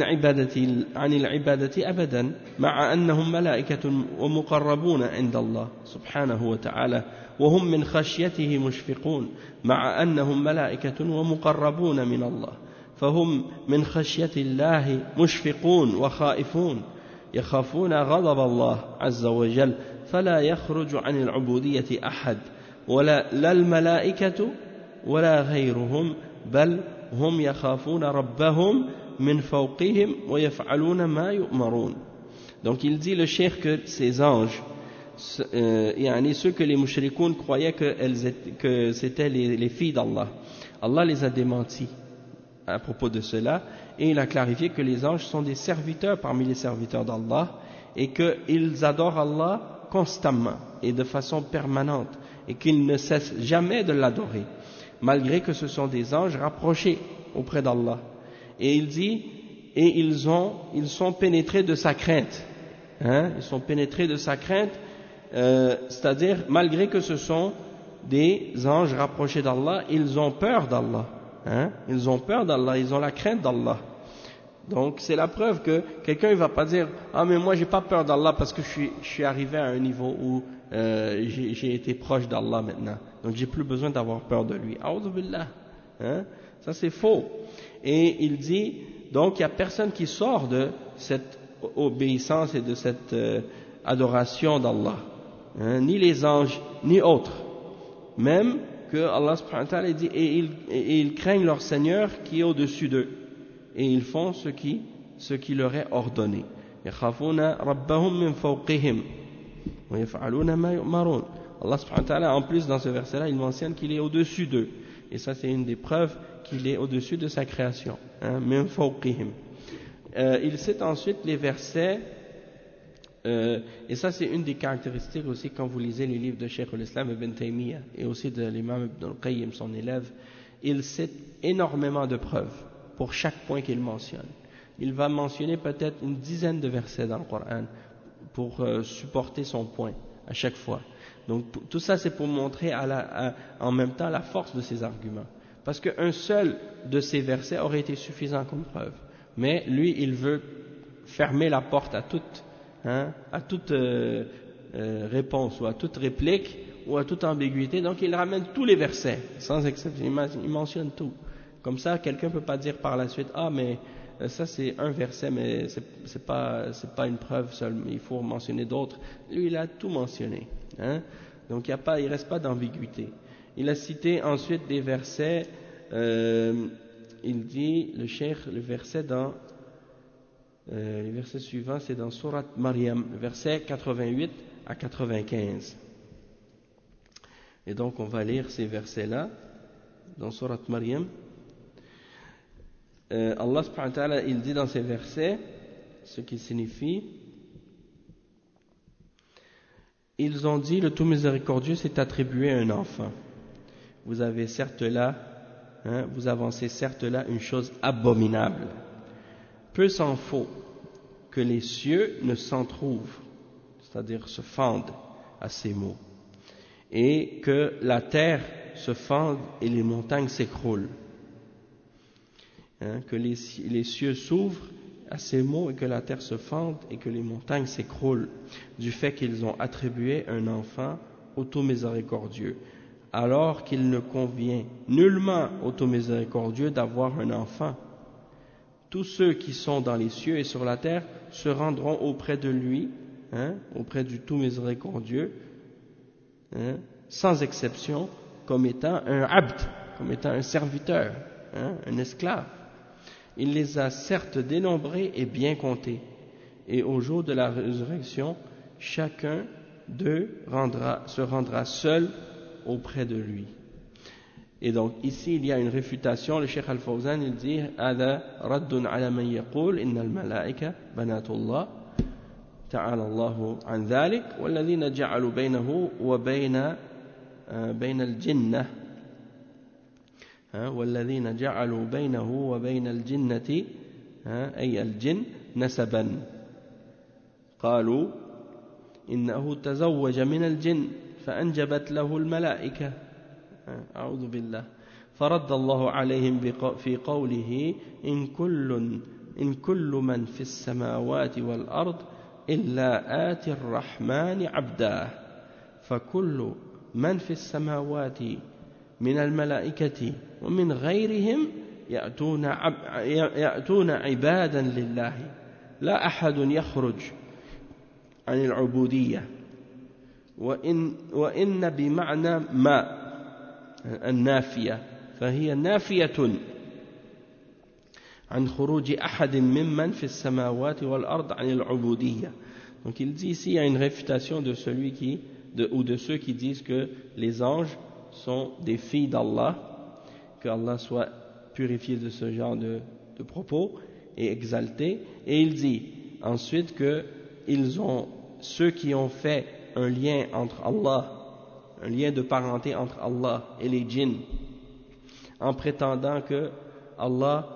العبادة أبدا مع أنهم ملائكة ومقربون عند الله سبحانه وتعالى وهم من خشيته مشفقون مع أنهم ملائكة ومقربون من الله فهم من خشية الله مشفقون وخائفون يخافون غضب الله عز وجل فلا يخرج عن العبودية أحد لا الملائكة ولا غيرهم بل هم يخافون ربهم من فوقهم ويفعلون ما يؤمرون. Donc il dit le cheikh que ces anges, ceux que les mushrikoun croyaient que c'était les filles d'Allah, Allah les a démentis à propos de cela, et il a clarifié que les anges sont des serviteurs parmi les serviteurs d'Allah et qu'ils adorent Allah constamment et de façon permanente et qu'ils ne cessent jamais de l'adorer malgré que ce sont des anges rapprochés auprès d'Allah. Et il dit, et ils sont pénétrés de sa crainte, hein, ils sont pénétrés de sa crainte, c'est-à-dire malgré que ce sont des anges rapprochés d'Allah, ils ont peur d'Allah, hein, ils ont peur d'Allah, ils ont la crainte d'Allah. Donc c'est la preuve que quelqu'un il va pas dire mais moi j'ai pas peur d'Allah parce que je suis arrivé à un niveau où j'ai été proche d'Allah maintenant, donc j'ai plus besoin d'avoir peur de lui. A'udhu billah, hein, ça c'est faux. Et il dit donc il y a personne qui sort de cette obéissance et de cette adoration d'Allah, hein, ni les anges ni autres, même que Allah subhanahu wa ta'ala dit et ils craignent leur Seigneur qui est au-dessus d'eux et ils font ce qui leur est ordonné. يخافون ربهم من فوقهم ويفعلون ما يؤمرون. Allah subhanahu wa ta'ala en plus dans ce verset-là il mentionne qu'il est au-dessus d'eux, et ça c'est une des preuves qu'il est au-dessus de sa création, hein, min fawqihim. Il cite ensuite les versets et ça c'est une des caractéristiques aussi quand vous lisez les livres de Cheikh al-Islam Ibn Taymiyyah et aussi de l'imam Ibn al-Qayyim son élève. Il cite énormément de preuves pour chaque point qu'il mentionne. Il va mentionner peut-être une dizaine de versets dans le Coran pour supporter son point à chaque fois. Donc tout ça c'est pour montrer en même temps la force de ses arguments. Parce qu'un seul de ces versets aurait été suffisant comme preuve. Mais lui il veut fermer la porte à toute réponse ou à toute réplique ou à toute ambiguïté. Donc il ramène tous les versets, sans exception, il mentionne tout. Comme ça, quelqu'un ne peut pas dire par la suite, ah mais ça c'est un verset, mais c'est pas une preuve seule, il faut mentionner d'autres. Lui, il a tout mentionné. Hein? Donc il ne reste pas d'ambiguïté. Il a cité ensuite des versets, il dit, le cheikh, le verset les versets suivants, c'est dans Surat Maryam, versets 88 à 95. Et donc on va lire ces versets-là, dans Surat Maryam. Allah subhanahu wa ta'ala, il dit dans ces versets, ce qui signifie, ils ont dit, le tout miséricordieux s'est attribué à un enfant. Vous avez certes là, vous avancez certes là une chose abominable. Peu s'en faut que les cieux ne s'en trouvent, c'est-à-dire se fendent à ces mots, et que la terre se fende et les montagnes s'écroulent. Que les cieux s'ouvrent à ces mots et que la terre se fende et que les montagnes s'écroulent du fait qu'ils ont attribué un enfant au tout miséricordieux, alors qu'il ne convient nullement au tout miséricordieux d'avoir un enfant. Tous ceux qui sont dans les cieux et sur la terre se rendront auprès de lui, auprès du tout miséricordieux, sans exception, comme étant un abd, comme étant un serviteur, un esclave. Il les a certes dénombrés et bien comptés, et au jour de la résurrection, chacun d'eux se rendra seul auprès de lui. Et donc ici il y a une réfutation. Le Cheikh Al-Fawzan il dit هذا رد على من يقول إن الملائكة بنات الله تعالى الله عن ذلك والذين جعلوا بينه وبين الجنة والذين جعلوا بينه وبين الجنة أي الجن نسبا قالوا إنه تزوج من الجن فأنجبت له الملائكة أعوذ بالله فرد الله عليهم في قوله إن كل من في السماوات والأرض إلا آتي الرحمن عبدا فكل من في السماوات من الملائكة ومن غيرهم يأتون عبادا لله لا أحد يخرج عن العبودية وإن بمعنى ما النافية فهي نافية عن خروج أحد ممن في السماوات والأرض عن العبودية. Donc il dit ici il y a une réfutation de celui ou de ceux qui disent que les anges sont des filles d'Allah, que Allah soit purifié de ce genre de propos et exalté. Et il dit ensuite que ceux qui ont fait un lien entre Allah, un lien de parenté entre Allah et les djinns, en prétendant que Allah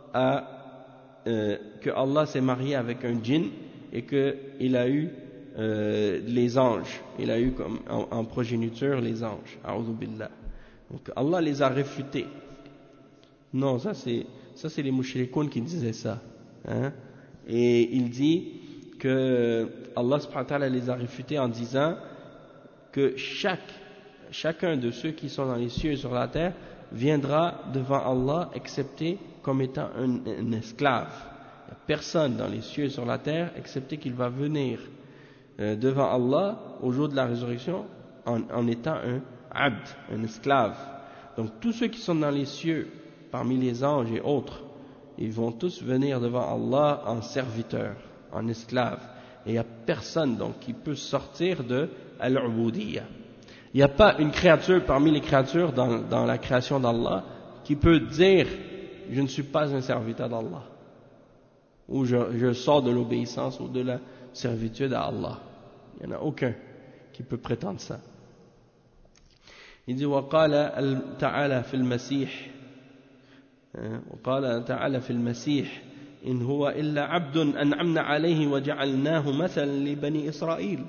s'est marié avec un djinn et qu'il a eu les anges, il a eu comme en progéniture les anges. A'udhu billah. Donc Allah les a réfutés. Non, ça c'est les mushrikoun qui disaient ça. Et il dit que Allah subhanahu wa ta'ala les a réfutés en disant que chacun de ceux qui sont dans les cieux et sur la terre viendra devant Allah excepté comme étant un esclave. Il n'y a personne dans les cieux et sur la terre excepté qu'il va venir devant Allah au jour de la résurrection en étant un abd, un esclave. Donc tous ceux qui sont dans les cieux parmi les anges et autres, ils vont tous venir devant Allah en serviteurs, en esclaves. Et il n'y a personne donc qui peut sortir de al-ubudiyya. Il n'y a pas une créature parmi les créatures dans la création d'Allah qui peut dire je ne suis pas un serviteur d'Allah ou je sors de l'obéissance ou de la servitude à Allah. Il n'y en a aucun qui peut prétendre ça. Il dit وقال تعالى في المسيح إن هو إلا عبد أنعمنا عليه وجعلناه مثلا لبني إسرائيل.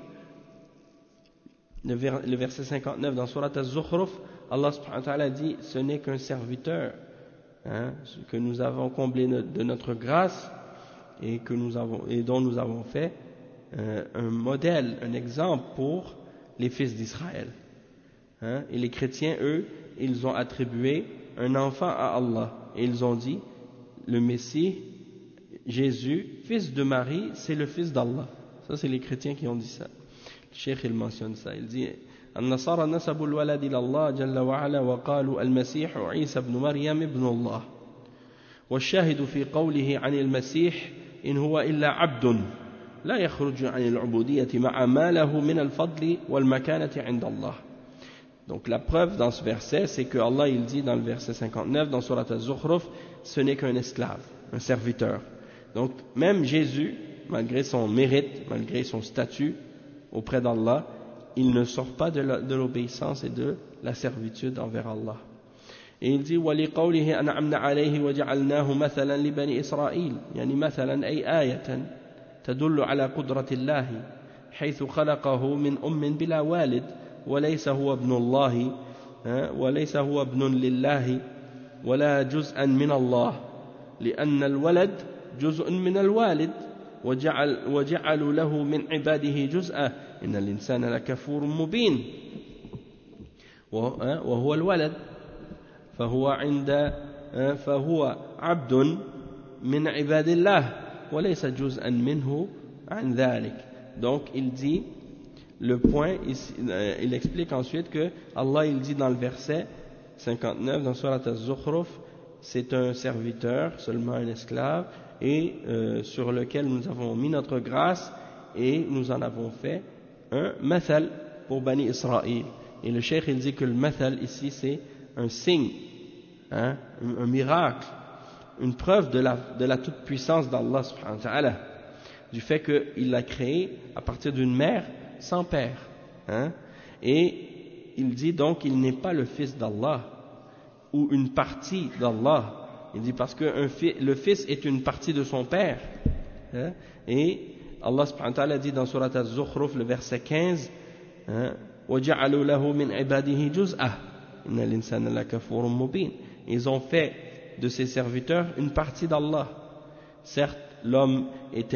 Le verset 59 dans Surat Az-Zukhruf, Allah subhanahu wa ta'ala dit ce n'est qu'un serviteur que nous avons comblé de notre grâce et dont nous avons fait un modèle, un exemple pour les fils d'Israël. Hein? Et les chrétiens, eux, ils ont attribué un enfant à Allah. Et ils ont dit, le Messie, Jésus, fils de Marie, c'est le fils d'Allah. Ça, c'est les chrétiens qui ont dit ça. Le cheikh, il mentionne ça. Il dit, النصارى نسبوا الولد إلى الله جل وعلا وقالوا المسيح عيسى بن مريم ابن الله والشاهد في قوله عن المسيح إن هو إلا عبد لا يخرج عن العبودية مع ما له من الفضل والمكانة عند الله. Donc la preuve dans ce verset, c'est que Allah il dit dans le verset 59 dans Surat Al-Zukhruf, ce n'est qu'un esclave, un serviteur. Donc même Jésus, malgré son mérite, malgré son statut auprès d'Allah, il ne sort pas de l'obéissance et de la servitude envers Allah. Et il dit وَلِقَوْلِهِ أَنْعَمْنَا عَلَيْهِ وَجَعَلْنَاهُ مَثَلًا لِبَنِي إِسْرَائِيل يعني مثلا أي آية تدل على قدرة الله حيث خلقه من بلا والد وليس هو ابن الله وليس هو ابن لله ولا جزءا من الله لأن الولد جزء من الوالد وجعلوا له من عباده جزءا إن الإنسان لكفور مبين وهو الولد فهو عبد من عباد الله وليس جزءا منه عن ذلك. Donc il dit le point, il explique ensuite que Allah il dit dans le verset 59 dans Surat Al-Zukhruf, c'est un serviteur, seulement un esclave, et sur lequel nous avons mis notre grâce et nous en avons fait un mathal pour Bani Israël. Et le cheikh il dit que le mathal ici c'est un signe, hein, un miracle, une preuve de la toute-puissance d'Allah subhanahu wa ta'ala, du fait qu'il l'a créé à partir d'une mère sans père, hein? Et il dit donc il n'est pas le fils d'Allah ou une partie d'Allah. Il dit parce que le fils est une partie de son père, hein? Et Allah subhanahu wa ta'ala dit dans Surat Al-Zukhruf le verset 15, hein? وَجَعَلُوا لَهُ مِنْ عِبَادِهِ جُزْءًا إِنَّ الْإِنسَانَ لَكَفُورٌ مُبِينٌ. Ils ont fait de ses serviteurs une partie d'Allah. Certes, l'homme est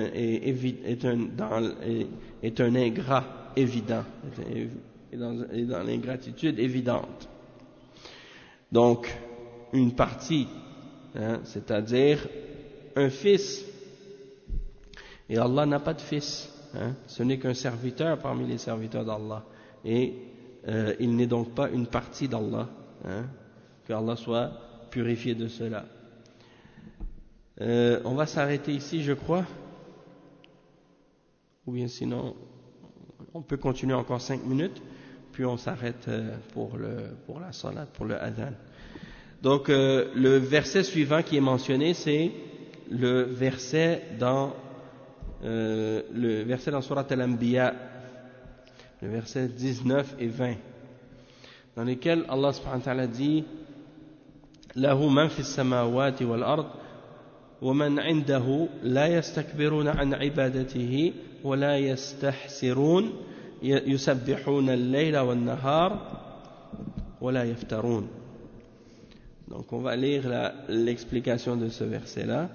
un ingrat évident, est dans l'ingratitude évidente. Donc, une partie, hein, c'est-à-dire un fils. Et Allah n'a pas de fils. Hein, ce n'est qu'un serviteur parmi les serviteurs d'Allah. Et il n'est donc pas une partie d'Allah. Hein, que Allah soit purifié de cela. On va s'arrêter ici, je crois. Ou bien sinon, on peut continuer encore 5 minutes, puis on s'arrête pour la salat, pour le adhan. Donc, le verset suivant qui est mentionné, c'est le verset dans Surat Al-Anbiya, le verset 19 et 20, dans lesquels Allah subhanahu wa ta'ala dit له من في السماوات والأرض ومن عنده لا يستكبرون عن عبادته ولا يستحسرون يسبحون الليل والنهار ولا يفترون. Donc on va lire l'explication de ce verset-là.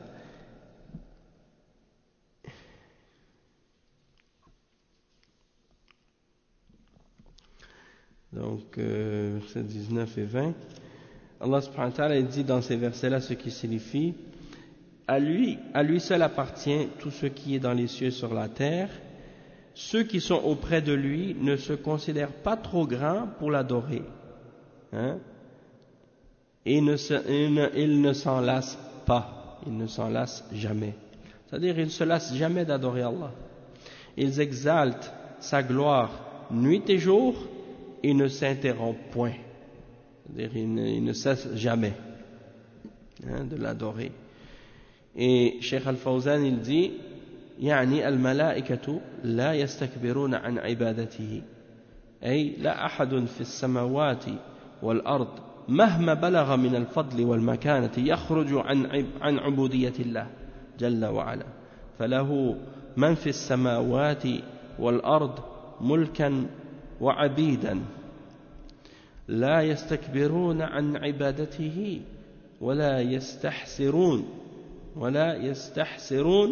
Donc versets 19 et 20. Allah subhanahu wa ta'ala dit dans ces versets-là ce qui signifie à lui seul appartient tout ce qui est dans les cieux et sur la terre. Ceux qui sont auprès de lui ne se considèrent pas trop grands pour l'adorer, hein? Et ils ne s'en lassent pas, ils ne s'en lassent jamais. C'est-à-dire ils ne se lassent jamais d'adorer Allah. Ils exaltent sa gloire nuit et jour et ne s'interrompent point. C'est-à-dire il ne cesse jamais, hein, de l'adorer. Et Cheikh Al-Fawzan il dit يعني الملائكة لا يستكبرون عن عبادته أي لا أحد في السماوات والأرض مهما بلغ من الفضل والمكانة يخرج عن عبودية الله جل وعلا فله من في السماوات والأرض ملكا وعبيدا لا يستكبرون عن عبادته ولا يستحسرون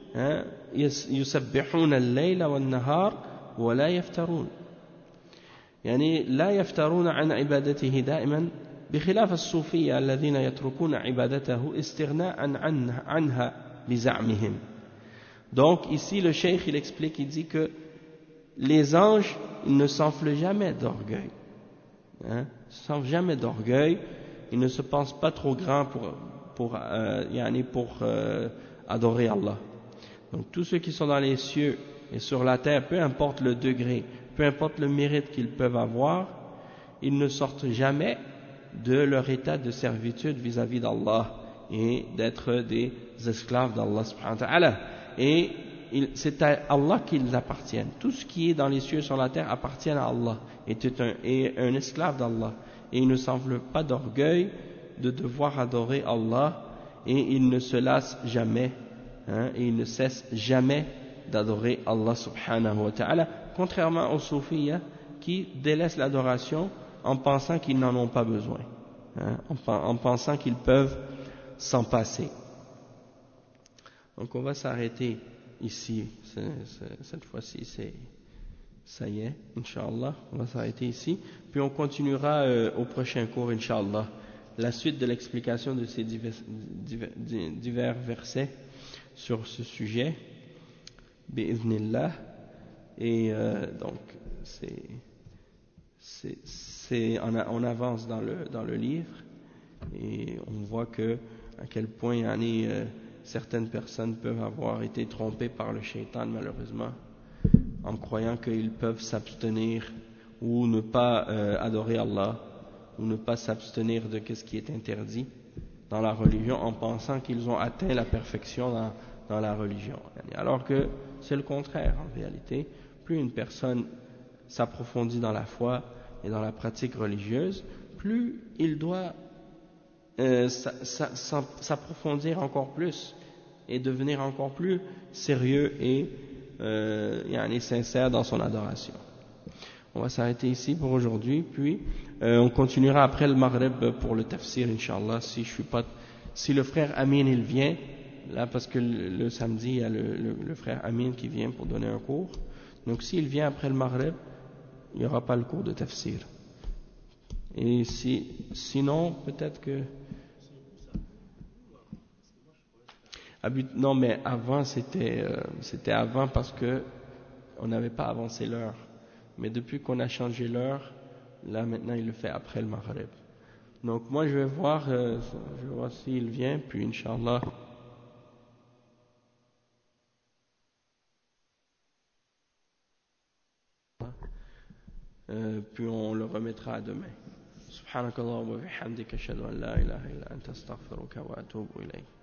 يسبحون الليل والنهار ولا يفترون. يعني لا يفترون عن عبادته دائما بخلاف الصوفية الذين يتركون عبادته استغناء عنها بزعمهم. Donc ici le cheikh il explique, il dit que les anges ils ne s'enflent jamais d'orgueil, hein, ils ne s'enflent jamais d'orgueil, ils ne se pensent pas trop grands pour adorer Allah. Donc tous ceux qui sont dans les cieux et sur la terre, peu importe le degré, peu importe le mérite qu'ils peuvent avoir, ils ne sortent jamais de leur état de servitude vis-à-vis d'Allah et d'être des esclaves d'Allah subhanahu wa ta'ala. Et c'est à Allah qu'ils appartiennent. Tout ce qui est dans les cieux et sur la terre appartient à Allah et est un esclave d'Allah. Et ils ne s'enflent pas d'orgueil de devoir adorer Allah et ils ne se lassent jamais, hein, et ils ne cessent jamais d'adorer Allah subhanahu wa ta'ala, contrairement aux soufis qui délaissent l'adoration en pensant qu'ils n'en ont pas besoin, hein, en pensant qu'ils peuvent s'en passer. Donc on va s'arrêter ici, cette fois-ci ça y est, Inch'Allah, on va s'arrêter ici, puis on continuera au prochain cours, Inch'Allah, la suite de l'explication de ces divers versets sur ce sujet, bi'idhnillah, et donc on avance dans le livre, et on voit que à quel point certaines personnes peuvent avoir été trompées par le shaitan malheureusement, en croyant qu'ils peuvent s'abstenir ou ne pas adorer Allah, ou ne pas s'abstenir de ce qui est interdit dans la religion, en pensant qu'ils ont atteint la perfection dans la religion. Alors que c'est le contraire en réalité. Plus une personne s'approfondit dans la foi et dans la pratique religieuse, plus il doit s'approfondir encore plus et devenir encore plus sérieux et sincère dans son adoration. On va s'arrêter ici pour aujourd'hui, puis on continuera après le Maghreb pour le tafsir, Inch'Allah, si le frère Amin il vient, là parce que le samedi il y a le frère Amin qui vient pour donner un cours, donc s'il vient après le Maghreb, il n'y aura pas le cours de tafsir. Et sinon, peut-être que... Non, mais avant, c'était avant parce que on n'avait pas avancé l'heure. Mais depuis qu'on a changé l'heure, là maintenant il le fait après le Maghreb. Donc moi je vais voir s'il vient, puis Inch'Allah. Puis on le remettra à demain. Subhanakallah wa bihamdika ashhadu an la ilaha illa anta astaghfiruka wa atubu ilayk.